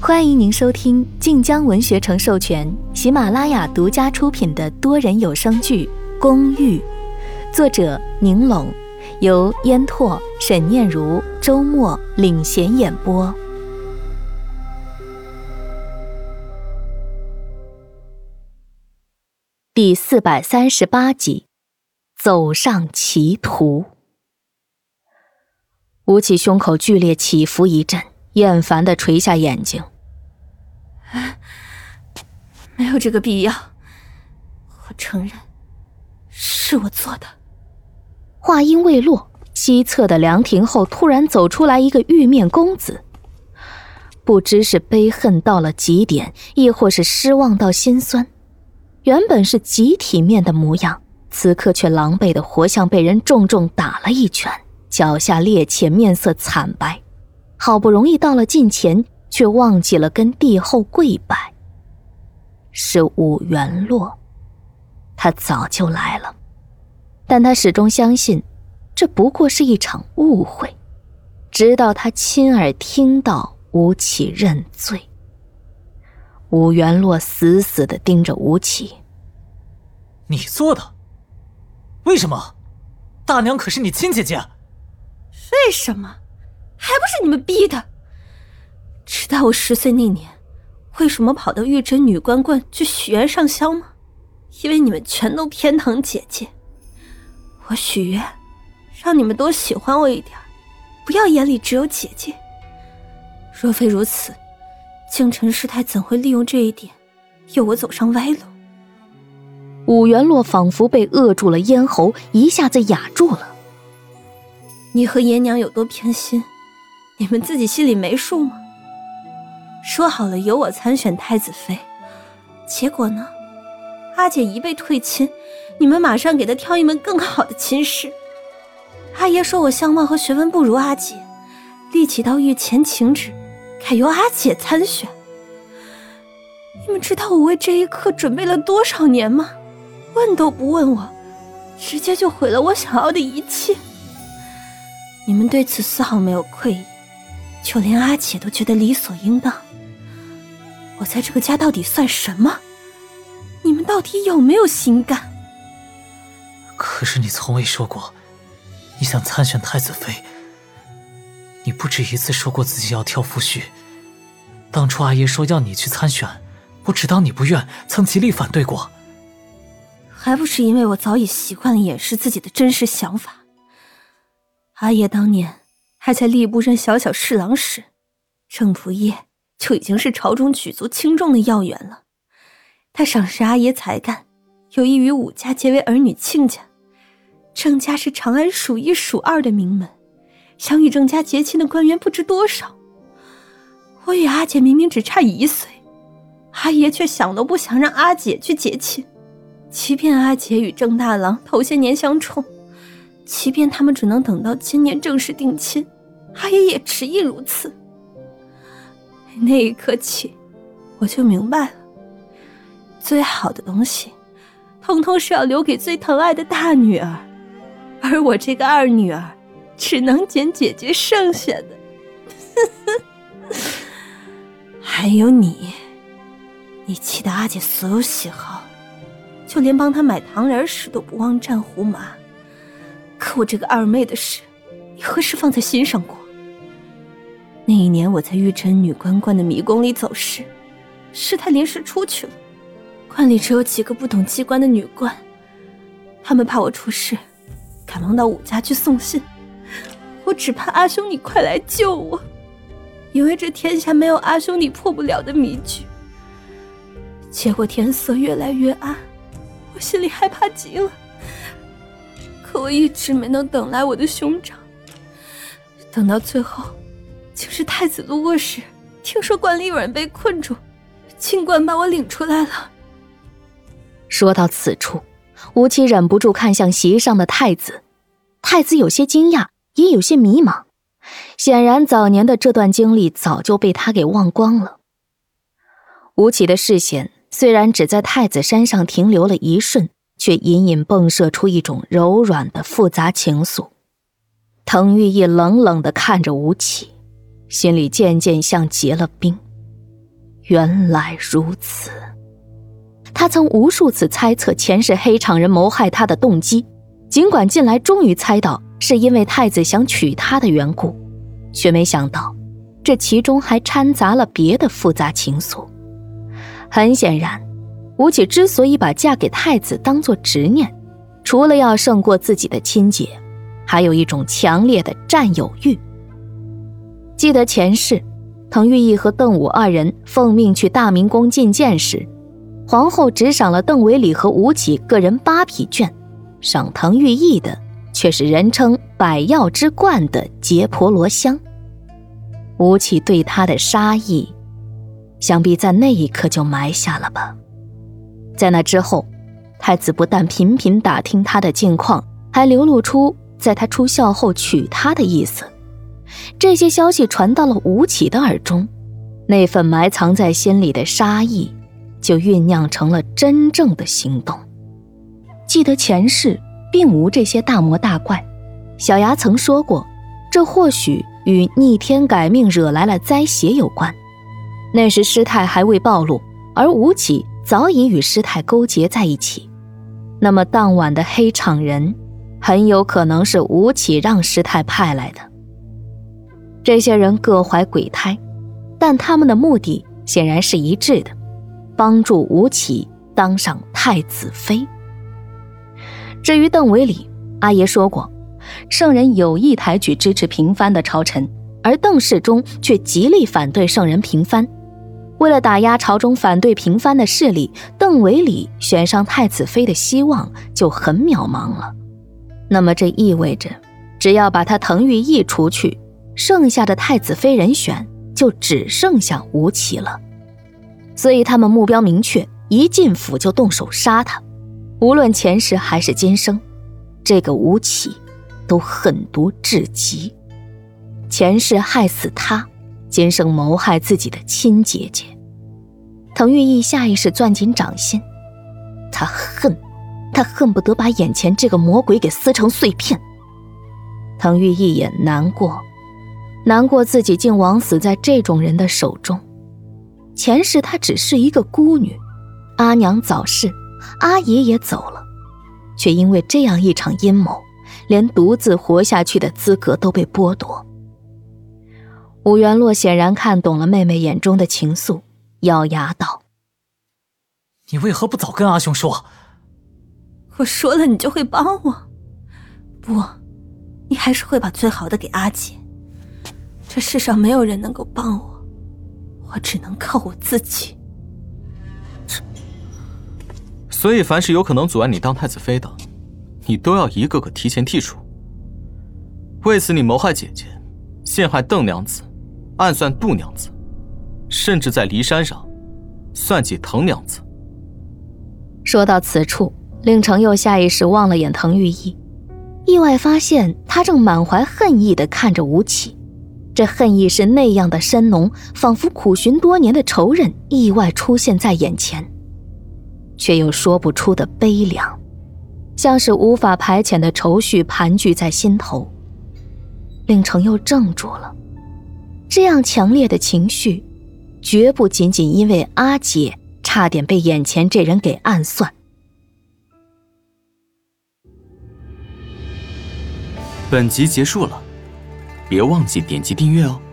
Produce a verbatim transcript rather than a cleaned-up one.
欢迎您收听晋江文学城授权、喜马拉雅独家出品的多人有声剧《公寓》，作者宁龙，由烟拓、沈念如、周末领衔演播。第四百三十八集，走上歧途。吴起胸口剧烈起伏一阵，厌烦地垂下眼睛。 没有这个必要，我承认是我做的。 话音未落，西侧的凉亭后突然走出来一个玉面公子，不知是悲恨到了极点，亦或是失望到心酸。原本是极体面的模样，此刻却狼狈的活像被人重重打了一拳，脚下趔趄，面色惨白。好不容易到了近前，却忘记了跟帝后跪拜。是武元洛，他早就来了，但他始终相信这不过是一场误会，直到他亲耳听到吴起认罪。武元洛死死地盯着吴起。 你做的？为什么？大娘可是你亲姐姐。 为什么？还不是你们逼的。知道我十岁那年为什么跑到玉真女关观去许愿上香吗？因为你们全都偏疼姐姐。我许愿让你们多喜欢我一点，不要眼里只有姐姐。若非如此，京城师太怎会利用这一点诱我走上歪路？ 武元洛仿佛被扼住了咽喉，一下子哑住了。 你和爷娘有多偏心，你们自己心里没数吗？说好了由我参选太子妃，结果呢？阿姐一被退亲，你们马上给她挑一门更好的亲事。阿爷说我相貌和学问不如阿姐，立即到御前请旨，改由阿姐参选。你们知道我为这一刻准备了多少年吗？问都不问我，直接就毁了我想要的一切。你们对此丝毫没有愧意，就连阿姐都觉得理所应当。我在这个家到底算什么？你们到底有没有心肝？ 可是你从未说过你想参选太子妃，你不止一次说过自己要挑夫婿。当初阿爷说要你去参选，我知道你不愿，曾极力反对过。 还不是因为我早已习惯了掩饰自己的真实想法。阿爷当年还在吏部任小小侍郎时，正仆业就已经是朝中举足轻重的要员了。他赏识阿爷才干，有意与武家结为儿女亲家。郑家是长安数一数二的名门，想与郑家结亲的官员不知多少。我与阿姐明明只差一岁，阿爷却想都不想让阿姐去结亲。即便阿姐与郑大郎头些年相冲，即便他们只能等到今年正式定亲，阿爷也执意如此。那一刻起，我就明白了，最好的东西通通是要留给最疼爱的大女儿，而我这个二女儿只能捡姐姐剩下的。还有你，你记得阿姐所有喜好，就连帮她买糖人时都不忘蘸胡麻。可我这个二妹的事，你何时放在心上过？那一年我在玉真女关观的迷宫里走时，师太临时出去了，关里只有几个不懂机关的女官，他们怕我出事，赶忙到武家去送信。我只怕阿兄你快来救我，因为这天下没有阿兄你破不了的迷局。结果天色越来越暗，我心里害怕极了。可我一直没能等来我的兄长，等到最后竟是太子路过时，听说关里有人被困住，尽管把我领出来了。 说到此处，吴起忍不住看向席上的太子。太子有些惊讶，也有些迷茫，显然早年的这段经历早就被他给忘光了。吴起的视线虽然只在太子身上停留了一瞬，却隐隐迸射出一种柔软的复杂情愫。滕玉义冷冷地看着吴起，心里渐渐像结了冰。 原来如此。他曾无数次猜测前世黑场人谋害他的动机，尽管近来终于猜到是因为太子想娶她的缘故，却没想到这其中还掺杂了别的复杂情愫。很显然，吴起之所以把嫁给太子当作执念，除了要胜过自己的亲姐，还有一种强烈的占有欲。记得前世滕玉义和邓武二人奉命去大明宫觐见时，皇后只赏了邓维礼和吴起各人八匹绢，赏滕玉义的却是人称百药之冠的结婆罗香。吴起对他的杀意，想必在那一刻就埋下了吧。在那之后，太子不但频频打听他的近况，还流露出在他出校后娶她的意思。这些消息传到了吴起的耳中，那份埋藏在心里的杀意就酝酿成了真正的行动。记得前世并无这些大魔大怪，小牙曾说过，这或许与逆天改命惹来了灾邪有关。那时师太还未暴露，而吴起早已与师太勾结在一起，那么当晚的黑场人很有可能是吴起让师太派来的。这些人各怀鬼胎，但他们的目的显然是一致的，帮助吴起当上太子妃。至于邓维礼，阿爷说过，圣人有意抬举支持平藩的朝臣，而邓世忠却极力反对圣人平藩。为了打压朝中反对平藩的势力，邓维礼选上太子妃的希望就很渺茫了。那么这意味着，只要把他滕玉义除去，剩下的太子妃人选就只剩下吴起了。所以他们目标明确，一进府就动手杀他。无论前世还是今生，这个吴起都狠毒至极。前世害死他，今生谋害自己的亲姐姐。滕玉义下意识攥紧掌心，他恨，他恨不得把眼前这个魔鬼给撕成碎片。滕玉义也难过，难过自己竟枉死在这种人的手中。前世她只是一个孤女，阿娘早逝，阿爷也走了，却因为这样一场阴谋，连独自活下去的资格都被剥夺。武元洛显然看懂了妹妹眼中的情愫，咬牙道： 你为何不早跟阿兄说？ 我说了你就会帮我？不，你还是会把最好的给阿姐。这世上没有人能够帮我，我只能靠我自己。 所以凡是有可能阻碍你当太子妃的，你都要一个个提前剔除。为此你谋害姐姐，陷害邓娘子，暗算杜娘子，甚至在骊山上算计滕娘子。 说到此处，令程又下意识望了眼滕玉义，意外发现他正满怀恨意地看着吴起。这恨意是那样的深浓，仿佛苦寻多年的仇人意外出现在眼前，却又说不出的悲凉，像是无法排遣的愁绪盘踞在心头。令程又怔住了，这样强烈的情绪绝不仅仅因为阿姐差点被眼前这人给暗算。 本集结束了，别忘记点击订阅哦。